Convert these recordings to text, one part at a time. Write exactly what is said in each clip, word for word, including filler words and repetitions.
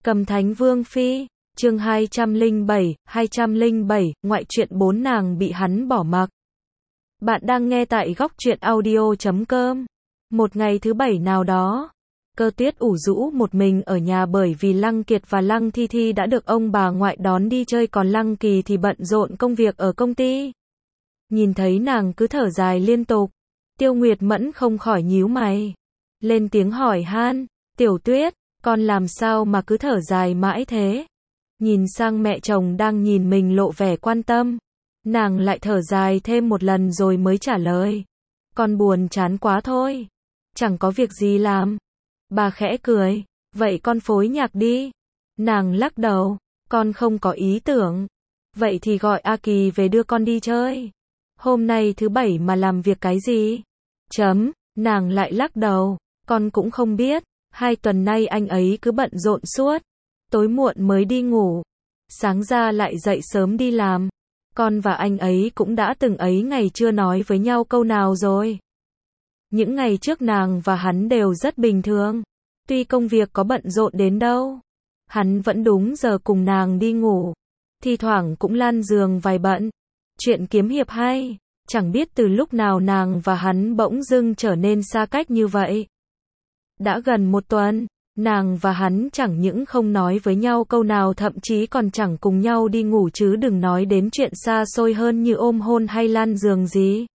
Cầm Thánh Vương Phi, chương hai trăm lẻ bảy, hai trăm lẻ bảy, ngoại truyện bốn nàng bị hắn bỏ mặc. Bạn đang nghe tại góc truyện audio chấm com. Một ngày thứ bảy nào đó, Cơ Tuyết ủ rũ một mình ở nhà bởi vì Lăng Kiệt và Lăng Thi Thi đã được ông bà ngoại đón đi chơi, còn Lăng Kỳ thì bận rộn công việc ở công ty. Nhìn thấy nàng cứ thở dài liên tục, Tiêu Nguyệt Mẫn không khỏi nhíu mày, lên tiếng hỏi han, "Tiểu Tuyết, con làm sao mà cứ thở dài mãi thế?" Nhìn sang mẹ chồng đang nhìn mình lộ vẻ quan tâm, nàng lại thở dài thêm một lần rồi mới trả lời, "Con buồn chán quá thôi, chẳng có việc gì làm." Bà khẽ cười, "Vậy con phối nhạc đi." Nàng lắc đầu, "Con không có ý tưởng." "Vậy thì gọi A Kỳ về đưa con đi chơi. Hôm nay thứ bảy mà làm việc cái gì?" Chấm, nàng lại lắc đầu, "Con cũng không biết, hai tuần nay anh ấy cứ bận rộn suốt, tối muộn mới đi ngủ, sáng ra lại dậy sớm đi làm. Con và anh ấy cũng đã từng ấy ngày chưa nói với nhau câu nào rồi." Những ngày trước nàng và hắn đều rất bình thường, tuy công việc có bận rộn đến đâu, hắn vẫn đúng giờ cùng nàng đi ngủ, thi thoảng cũng lan giường vài bận. Chuyện kiếm hiệp hay, chẳng biết từ lúc nào nàng và hắn bỗng dưng trở nên xa cách như vậy. Đã gần một tuần, nàng và hắn chẳng những không nói với nhau câu nào, thậm chí còn chẳng cùng nhau đi ngủ, chứ đừng nói đến chuyện xa xôi hơn như ôm hôn hay lan giường gì.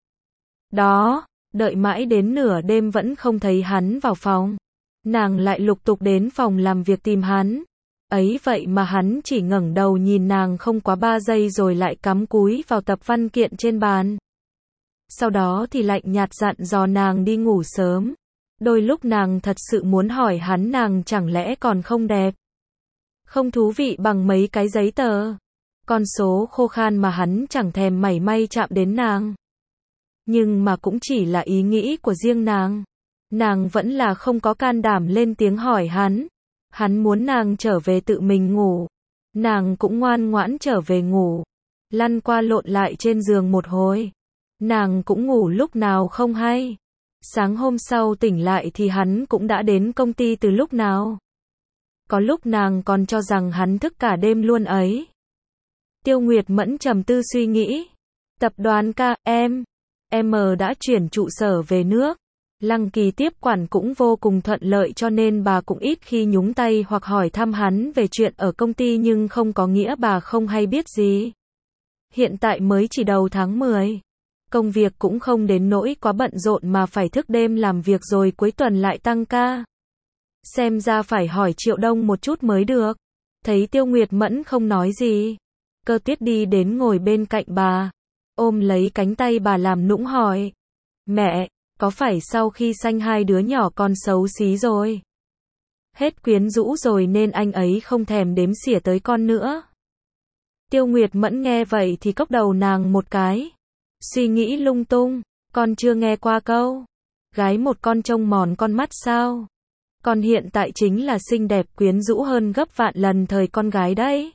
Đó, đợi mãi đến nửa đêm vẫn không thấy hắn vào phòng, nàng lại lục tục đến phòng làm việc tìm hắn. Ấy vậy mà hắn chỉ ngẩng đầu nhìn nàng không quá ba giây rồi lại cắm cúi vào tập văn kiện trên bàn. Sau đó thì lạnh nhạt dặn dò nàng đi ngủ sớm. Đôi lúc nàng thật sự muốn hỏi hắn nàng chẳng lẽ còn không đẹp, không thú vị bằng mấy cái giấy tờ, con số khô khan mà hắn chẳng thèm mảy may chạm đến nàng. Nhưng mà cũng chỉ là ý nghĩ của riêng nàng. Nàng vẫn là không có can đảm lên tiếng hỏi hắn. Hắn muốn nàng trở về tự mình ngủ, nàng cũng ngoan ngoãn trở về ngủ, lăn qua lộn lại trên giường một hồi. Nàng cũng ngủ lúc nào không hay. Sáng hôm sau tỉnh lại thì hắn cũng đã đến công ty từ lúc nào. Có lúc nàng còn cho rằng hắn thức cả đêm luôn ấy. Tiêu Nguyệt Mẫn trầm tư suy nghĩ. Tập đoàn ca em em đã chuyển trụ sở về nước. Lăng Kỳ tiếp quản cũng vô cùng thuận lợi, cho nên bà cũng ít khi nhúng tay hoặc hỏi thăm hắn về chuyện ở công ty, nhưng không có nghĩa bà không hay biết gì. Hiện tại mới chỉ đầu tháng mười. Công việc cũng không đến nỗi quá bận rộn mà phải thức đêm làm việc rồi cuối tuần lại tăng ca. Xem ra phải hỏi Triệu Đông một chút mới được. Thấy Tiêu Nguyệt Mẫn không nói gì, Cơ Tuyết đi đến ngồi bên cạnh bà, ôm lấy cánh tay bà làm nũng hỏi, "Mẹ, có phải sau khi sanh hai đứa nhỏ con xấu xí rồi? Hết quyến rũ rồi nên anh ấy không thèm đếm xỉa tới con nữa?" Tiêu Nguyệt Mẫn nghe vậy thì cốc đầu nàng một cái, suy nghĩ lung tung, "Con chưa nghe qua câu gái một con trông mòn con mắt sao? Con hiện tại chính là xinh đẹp quyến rũ hơn gấp vạn lần thời con gái đấy."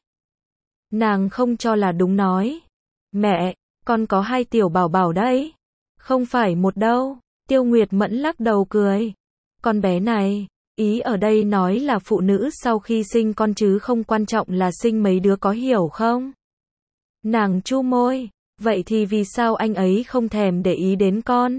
Nàng không cho là đúng nói, "Mẹ, con có hai tiểu bảo bảo đấy, không phải một đâu." Tiêu Nguyệt Mẫn lắc đầu cười, "Con bé này, ý ở đây nói là phụ nữ sau khi sinh con chứ không quan trọng là sinh mấy đứa, có hiểu không?" Nàng chu môi, "Vậy thì vì sao anh ấy không thèm để ý đến con?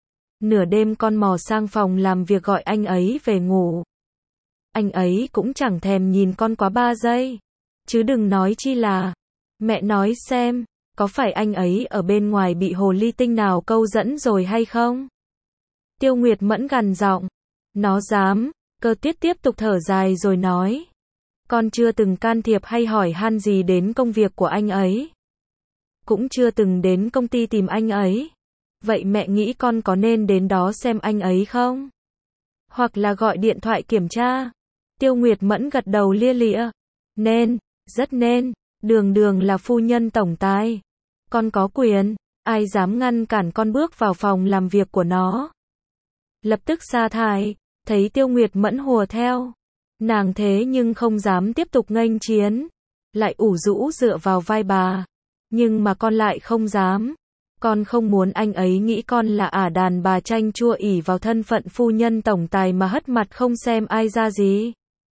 Nửa đêm con mò sang phòng làm việc gọi anh ấy về ngủ, anh ấy cũng chẳng thèm nhìn con quá ba giây, chứ đừng nói chi là, mẹ nói xem, có phải anh ấy ở bên ngoài bị hồ ly tinh nào câu dẫn rồi hay không?" Tiêu Nguyệt Mẫn gằn giọng, "Nó dám." Cơ Tuyết tiếp tục thở dài rồi nói, "Con chưa từng can thiệp hay hỏi han gì đến công việc của anh ấy, cũng chưa từng đến công ty tìm anh ấy. Vậy mẹ nghĩ con có nên đến đó xem anh ấy không? Hoặc là gọi điện thoại kiểm tra?" Tiêu Nguyệt Mẫn gật đầu lia lịa, "Nên, rất nên, đường đường là phu nhân tổng tài, con có quyền, ai dám ngăn cản con bước vào phòng làm việc của nó." Lập tức sa thải. Thấy Tiêu Nguyệt Mẫn hùa theo, nàng thế nhưng không dám tiếp tục nghênh chiến, lại ủ rũ dựa vào vai bà, "Nhưng mà con lại không dám. Con không muốn anh ấy nghĩ con là ả đàn bà chanh chua ỷ vào thân phận phu nhân tổng tài mà hất mặt không xem ai ra gì."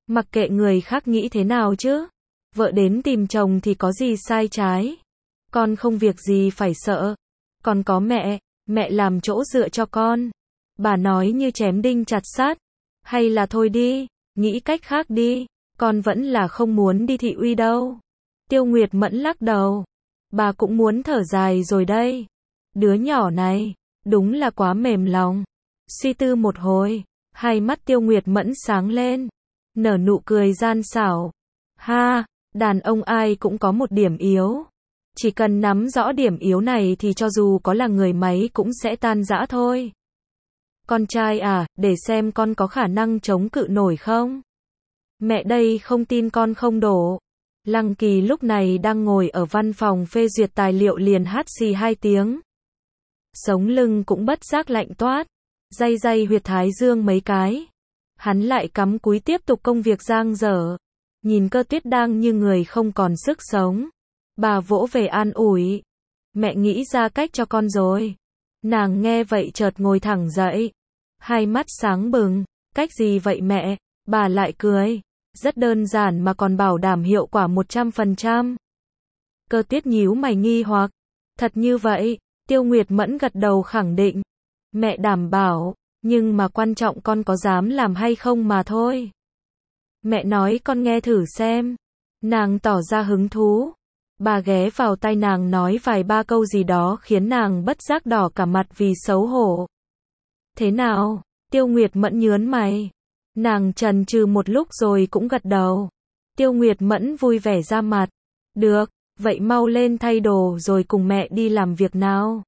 Mặc kệ người khác nghĩ thế nào chứ. Vợ đến tìm chồng thì có gì sai trái. Con không việc gì phải sợ. Con có mẹ, mẹ làm chỗ dựa cho con. Bà nói như chém đinh chặt sắt. Hay là thôi đi, nghĩ cách khác đi. Con vẫn là không muốn đi thị uy đâu. Tiêu Nguyệt Mẫn lắc đầu. Bà cũng muốn thở dài rồi đây. Đứa nhỏ này, đúng là quá mềm lòng. Suy tư một hồi, hai mắt Tiêu Nguyệt Mẫn sáng lên. Nở nụ cười gian xảo. Ha, đàn ông ai cũng có một điểm yếu. Chỉ cần nắm rõ điểm yếu này thì cho dù có là người máy cũng sẽ tan rã thôi. Con trai à, để xem con có khả năng chống cự nổi không? Mẹ đây không tin con không đổ. Lăng Kỳ lúc này đang ngồi ở văn phòng phê duyệt tài liệu liền hắt xì hai tiếng. Sống lưng cũng bất giác lạnh toát. Day day huyệt thái dương mấy cái. Hắn lại cắm cúi tiếp tục công việc giang dở. Nhìn Cơ Tuyết đang như người không còn sức sống. Bà vỗ về an ủi. Mẹ nghĩ ra cách cho con rồi. Nàng nghe vậy chợt ngồi thẳng dậy. Hai mắt sáng bừng. Cách gì vậy mẹ? Bà lại cười. Rất đơn giản mà còn bảo đảm hiệu quả một trăm phần trăm. Cơ Tuyết nhíu mày nghi hoặc. Thật như vậy? Tiêu Nguyệt Mẫn gật đầu khẳng định. Mẹ đảm bảo, nhưng mà quan trọng con có dám làm hay không mà thôi. Mẹ nói con nghe thử xem. Nàng tỏ ra hứng thú. Bà ghé vào tai nàng nói vài ba câu gì đó khiến nàng bất giác đỏ cả mặt vì xấu hổ. Thế nào? Tiêu Nguyệt Mẫn nhớn mày. Nàng chần chừ một lúc rồi cũng gật đầu. Tiêu Nguyệt Mẫn vui vẻ ra mặt. Được, vậy mau lên thay đồ rồi cùng mẹ đi làm việc nào.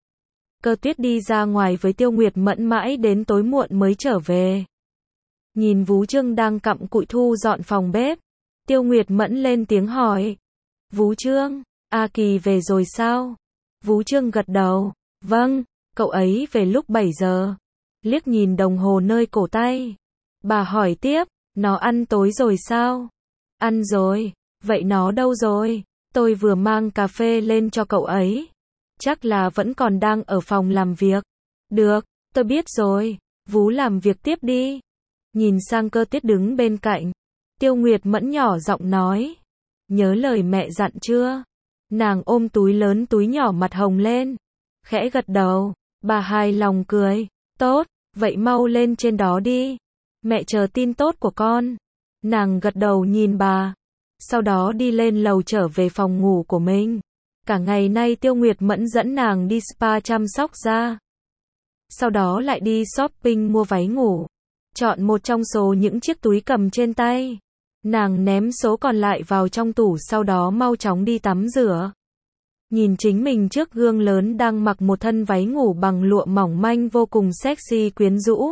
Cơ Tuyết đi ra ngoài với Tiêu Nguyệt Mẫn mãi đến tối muộn mới trở về. Nhìn Vú Trương đang cặm cụi thu dọn phòng bếp. Tiêu Nguyệt Mẫn lên tiếng hỏi. Vú Trương, A Kỳ về rồi sao? Vú Trương gật đầu. Vâng, cậu ấy về lúc bảy giờ. Liếc nhìn đồng hồ nơi cổ tay. Bà hỏi tiếp, nó ăn tối rồi sao? Ăn rồi, vậy nó đâu rồi? Tôi vừa mang cà phê lên cho cậu ấy. Chắc là vẫn còn đang ở phòng làm việc. Được, tôi biết rồi, Vú làm việc tiếp đi. Nhìn sang Cơ Tuyết đứng bên cạnh. Tiêu Nguyệt Mẫn nhỏ giọng nói. Nhớ lời mẹ dặn chưa? Nàng ôm túi lớn túi nhỏ mặt hồng lên. Khẽ gật đầu, bà hài lòng cười. Tốt, vậy mau lên trên đó đi. Mẹ chờ tin tốt của con. Nàng gật đầu nhìn bà. Sau đó đi lên lầu trở về phòng ngủ của mình. Cả ngày nay Tiêu Nguyệt Mẫn dẫn nàng đi spa chăm sóc da. Sau đó lại đi shopping mua váy ngủ. Chọn một trong số những chiếc túi cầm trên tay. Nàng ném số còn lại vào trong tủ sau đó mau chóng đi tắm rửa. Nhìn chính mình trước gương lớn đang mặc một thân váy ngủ bằng lụa mỏng manh vô cùng sexy quyến rũ.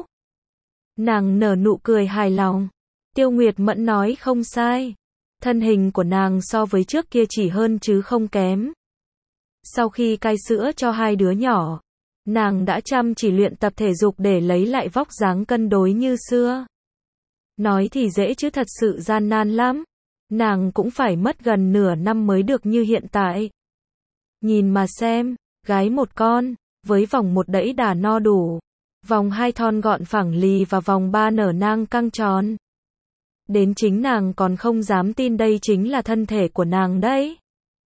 Nàng nở nụ cười hài lòng. Tiêu Nguyệt Mẫn nói không sai. Thân hình của nàng so với trước kia chỉ hơn chứ không kém. Sau khi cai sữa cho hai đứa nhỏ, nàng đã chăm chỉ luyện tập thể dục để lấy lại vóc dáng cân đối như xưa. Nói thì dễ chứ thật sự gian nan lắm. Nàng cũng phải mất gần nửa năm mới được như hiện tại. Nhìn mà xem, gái một con, với vòng một đẫy đà no đủ, vòng hai thon gọn phẳng lì và vòng ba nở nang căng tròn. Đến chính nàng còn không dám tin đây chính là thân thể của nàng đấy.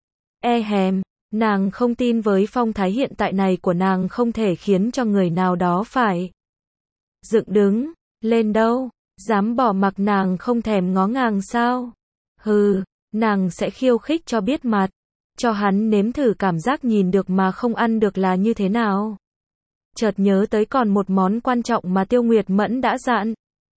E hèm, nàng không tin với phong thái hiện tại này của nàng không thể khiến cho người nào đó phải dựng đứng lên đâu. Dám bỏ mặc nàng không thèm ngó ngàng sao? Hừ, nàng sẽ khiêu khích cho biết mặt. Cho hắn nếm thử cảm giác nhìn được mà không ăn được là như thế nào. Chợt nhớ tới còn một món quan trọng mà Tiêu Nguyệt Mẫn đã dặn.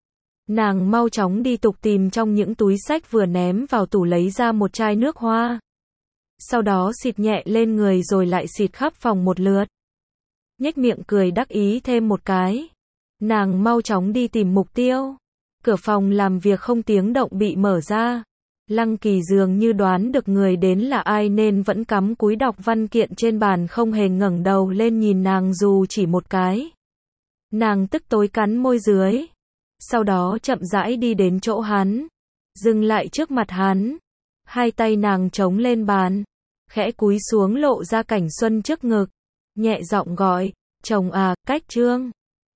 Nàng mau chóng đi tục tìm trong những túi xách vừa ném vào tủ lấy ra một chai nước hoa. Sau đó xịt nhẹ lên người rồi lại xịt khắp phòng một lượt. Nhếch miệng cười đắc ý thêm một cái. Nàng mau chóng đi tìm mục tiêu. Cửa phòng làm việc không tiếng động bị mở ra. Lăng Kỳ dường như đoán được người đến là ai nên vẫn cắm cúi đọc văn kiện trên bàn không hề ngẩng đầu lên nhìn nàng dù chỉ một cái. Nàng tức tối cắn môi dưới. Sau đó chậm rãi đi đến chỗ hắn. Dừng lại trước mặt hắn. Hai tay nàng chống lên bàn. Khẽ cúi xuống lộ ra cảnh xuân trước ngực. Nhẹ giọng gọi, chồng à, cách Trương.